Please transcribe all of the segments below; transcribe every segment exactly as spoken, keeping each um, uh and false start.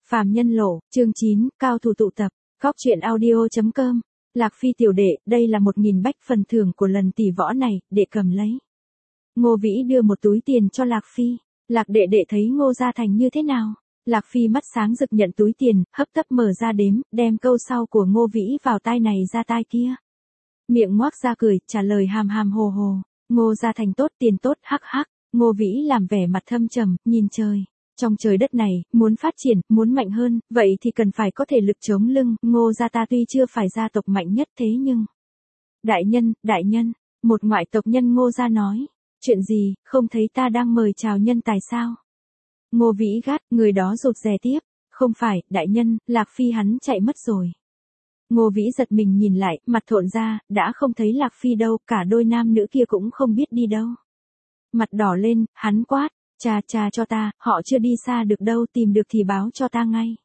Phàm Nhân Lộ, chương chín, cao thủ tụ tập, góc truyện audio.com. Lạc Phi tiểu đệ, đây là một nghìn bách phần thưởng của lần tỷ võ này, đệ cầm lấy. Ngô Vĩ đưa một túi tiền cho Lạc Phi. Lạc đệ đệ thấy Ngô Gia Thành như thế nào? Lạc Phi mắt sáng rực nhận túi tiền, hấp tấp mở ra đếm, đem câu sau của Ngô Vĩ vào tai này ra tai kia. Miệng ngoác ra cười, trả lời hàm hàm hồ hồ. Ngô Gia Thành tốt, tiền tốt, hắc hắc. Ngô Vĩ làm vẻ mặt thâm trầm, nhìn trời. Trong trời đất này, muốn phát triển, muốn mạnh hơn, vậy thì cần phải có thể lực chống lưng. Ngô gia ta tuy chưa phải gia tộc mạnh nhất thế nhưng... Đại nhân, đại nhân, một ngoại tộc nhân Ngô gia nói. Chuyện gì, không thấy ta đang mời chào nhân tài sao? Ngô Vĩ gắt, người đó rụt rè tiếp. Không phải, đại nhân, Lạc Phi hắn chạy mất rồi. Ngô Vĩ giật mình nhìn lại, mặt thộn ra, đã không thấy Lạc Phi đâu, cả đôi nam nữ kia cũng không biết đi đâu. Mặt đỏ lên, hắn quát. Cha cha cho ta, họ chưa đi xa được đâu, tìm được thì báo cho ta ngay.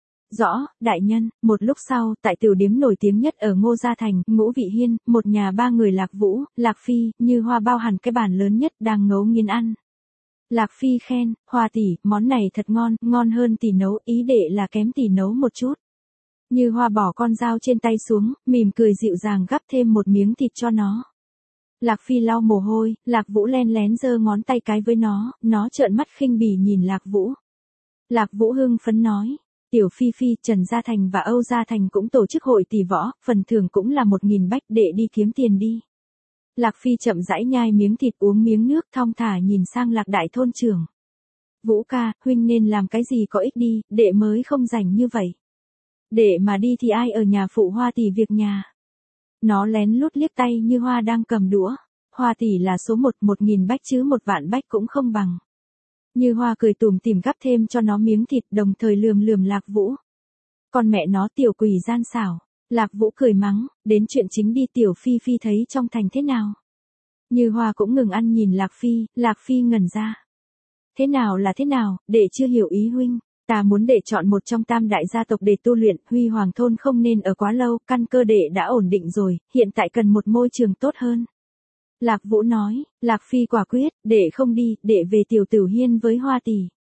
Rõ, đại nhân. Một lúc sau, tại tiểu điếm nổi tiếng nhất ở Ngô Gia Thành, Ngũ Vị Hiên, một nhà ba người Lạc Vũ, Lạc Phi, Như Hoa bao hẳn cái bàn lớn nhất đang ngấu nghiến ăn. Lạc Phi khen, Hoa tỷ, món này thật ngon, ngon hơn tỷ nấu, ý đệ là kém tỷ nấu một chút. Như Hoa bỏ con dao trên tay xuống, mỉm cười dịu dàng gắp thêm một miếng thịt cho nó. Lạc Phi lau mồ hôi, Lạc Vũ len lén giơ ngón tay cái với nó, nó trợn mắt khinh bỉ nhìn Lạc Vũ. Lạc Vũ hưng phấn nói, Tiểu Phi Phi, Trần Gia Thành và Âu Gia Thành cũng tổ chức hội tỷ võ, phần thưởng cũng là một nghìn bách, đệ đi kiếm tiền đi. Lạc Phi chậm rãi nhai miếng thịt uống miếng nước thong thả nhìn sang Lạc Đại thôn trưởng. Vũ ca, huynh nên làm cái gì có ích đi, đệ mới không rảnh như vậy. Đệ mà đi thì ai ở nhà phụ Hoa tỷ việc nhà. Nó lén lút liếc tay Như Hoa đang cầm đũa. Hoa tỷ là số một, một nghìn bách chứ một vạn bách cũng không bằng. Như Hoa cười tủm tỉm gắp thêm cho nó miếng thịt đồng thời lườm lườm Lạc Vũ. Con mẹ nó tiểu quỷ gian xảo. Lạc Vũ cười mắng, đến chuyện chính đi. Tiểu Phi Phi thấy trong thành thế nào? Như Hoa cũng ngừng ăn nhìn Lạc Phi, Lạc Phi ngẩn ra. Thế nào là thế nào, đệ chưa hiểu ý huynh. Ta muốn đệ chọn một trong tam đại gia tộc để tu luyện, Huy Hoàng thôn không nên ở quá lâu, căn cơ đệ đã ổn định rồi, hiện tại cần một môi trường tốt hơn. Lạc Vũ nói, Lạc Phi quả quyết, đệ không đi, đệ về Tiểu Tử Hiên với Hoa tỷ.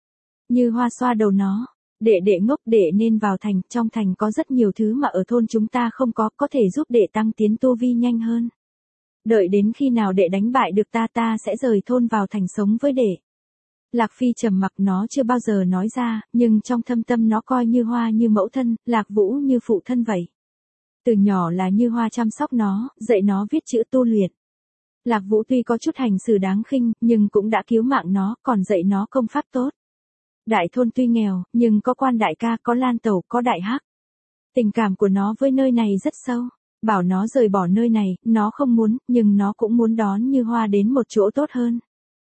Như Hoa xoa đầu nó, đệ đệ ngốc, đệ nên vào thành, trong thành có rất nhiều thứ mà ở thôn chúng ta không có, có thể giúp đệ tăng tiến tu vi nhanh hơn. Đợi đến khi nào đệ đánh bại được ta ta sẽ rời thôn vào thành sống với đệ. Lạc Phi trầm mặc, nó chưa bao giờ nói ra, nhưng trong thâm tâm nó coi Như Hoa như mẫu thân, Lạc Vũ như phụ thân vậy. Từ nhỏ là Như Hoa chăm sóc nó, dạy nó viết chữ tu luyện. Lạc Vũ tuy có chút hành xử đáng khinh, nhưng cũng đã cứu mạng nó, còn dạy nó công pháp tốt. Đại thôn tuy nghèo, nhưng có Quan đại ca, có Lan tẩu, có Đại hắc. Tình cảm của nó với nơi này rất sâu. Bảo nó rời bỏ nơi này, nó không muốn, nhưng nó cũng muốn đón Như Hoa đến một chỗ tốt hơn.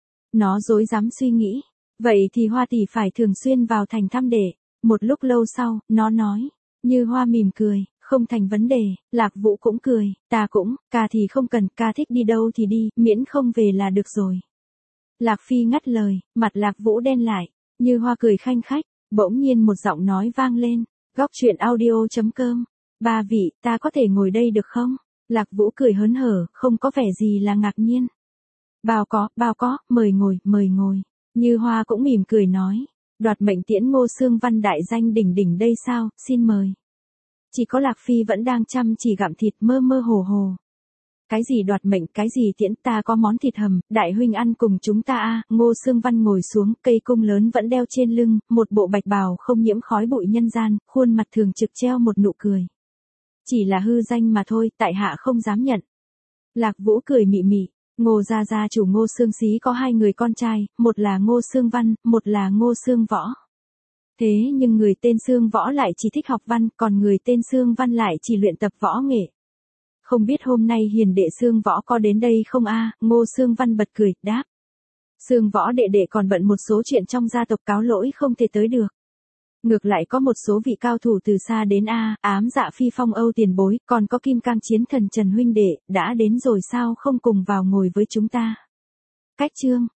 Nó rối rắm suy nghĩ. Vậy thì Hoa tỷ phải thường xuyên vào thành thăm đệ. Một lúc lâu sau, nó nói. Như Hoa mỉm cười, không thành vấn đề. Lạc Vũ cũng cười, ta cũng, ca thì không cần, ca thích đi đâu thì đi, miễn không về là được rồi. Lạc Phi ngắt lời, mặt Lạc Vũ đen lại. Như Hoa cười khanh khách, bỗng nhiên một giọng nói vang lên. Góc truyện audio.com. Ba vị, ta có thể ngồi đây được không? Lạc Vũ cười hớn hở, không có vẻ gì là ngạc nhiên. Bao có, bao có, mời ngồi, mời ngồi. Như Hoa cũng mỉm cười nói. Đoạt mệnh tiễn Ngô Xương Văn đại danh đỉnh đỉnh đây sao, xin mời. Chỉ có Lạc Phi vẫn đang chăm chỉ gặm thịt mơ mơ hồ hồ. Cái gì đoạt mệnh, cái gì tiễn, ta có món thịt hầm, đại huynh ăn cùng chúng ta a. Ngô Xương Văn ngồi xuống, cây cung lớn vẫn đeo trên lưng, một bộ bạch bào không nhiễm khói bụi nhân gian, khuôn mặt thường trực treo một nụ cười. Chỉ là hư danh mà thôi, tại hạ không dám nhận. Lạc Vũ cười mị mị. Ngô gia gia chủ Ngô Xương Xí có hai người con trai, một là Ngô Xương Văn, một là Ngô Xương Võ. Thế nhưng người tên Xương Võ lại chỉ thích học văn, còn người tên Xương Văn lại chỉ luyện tập võ nghệ. Không biết hôm nay hiền đệ Xương Võ có đến đây không a? Ngô Xương Văn bật cười, đáp. Xương Võ đệ đệ còn bận một số chuyện trong gia tộc, cáo lỗi không thể tới được. Ngược lại có một số vị cao thủ từ xa đến a, Ám Dạ Phi Phong Âu tiền bối, còn có Kim Cang Chiến Thần Trần huynh đệ, đã đến rồi sao không cùng vào ngồi với chúng ta. Cách chương.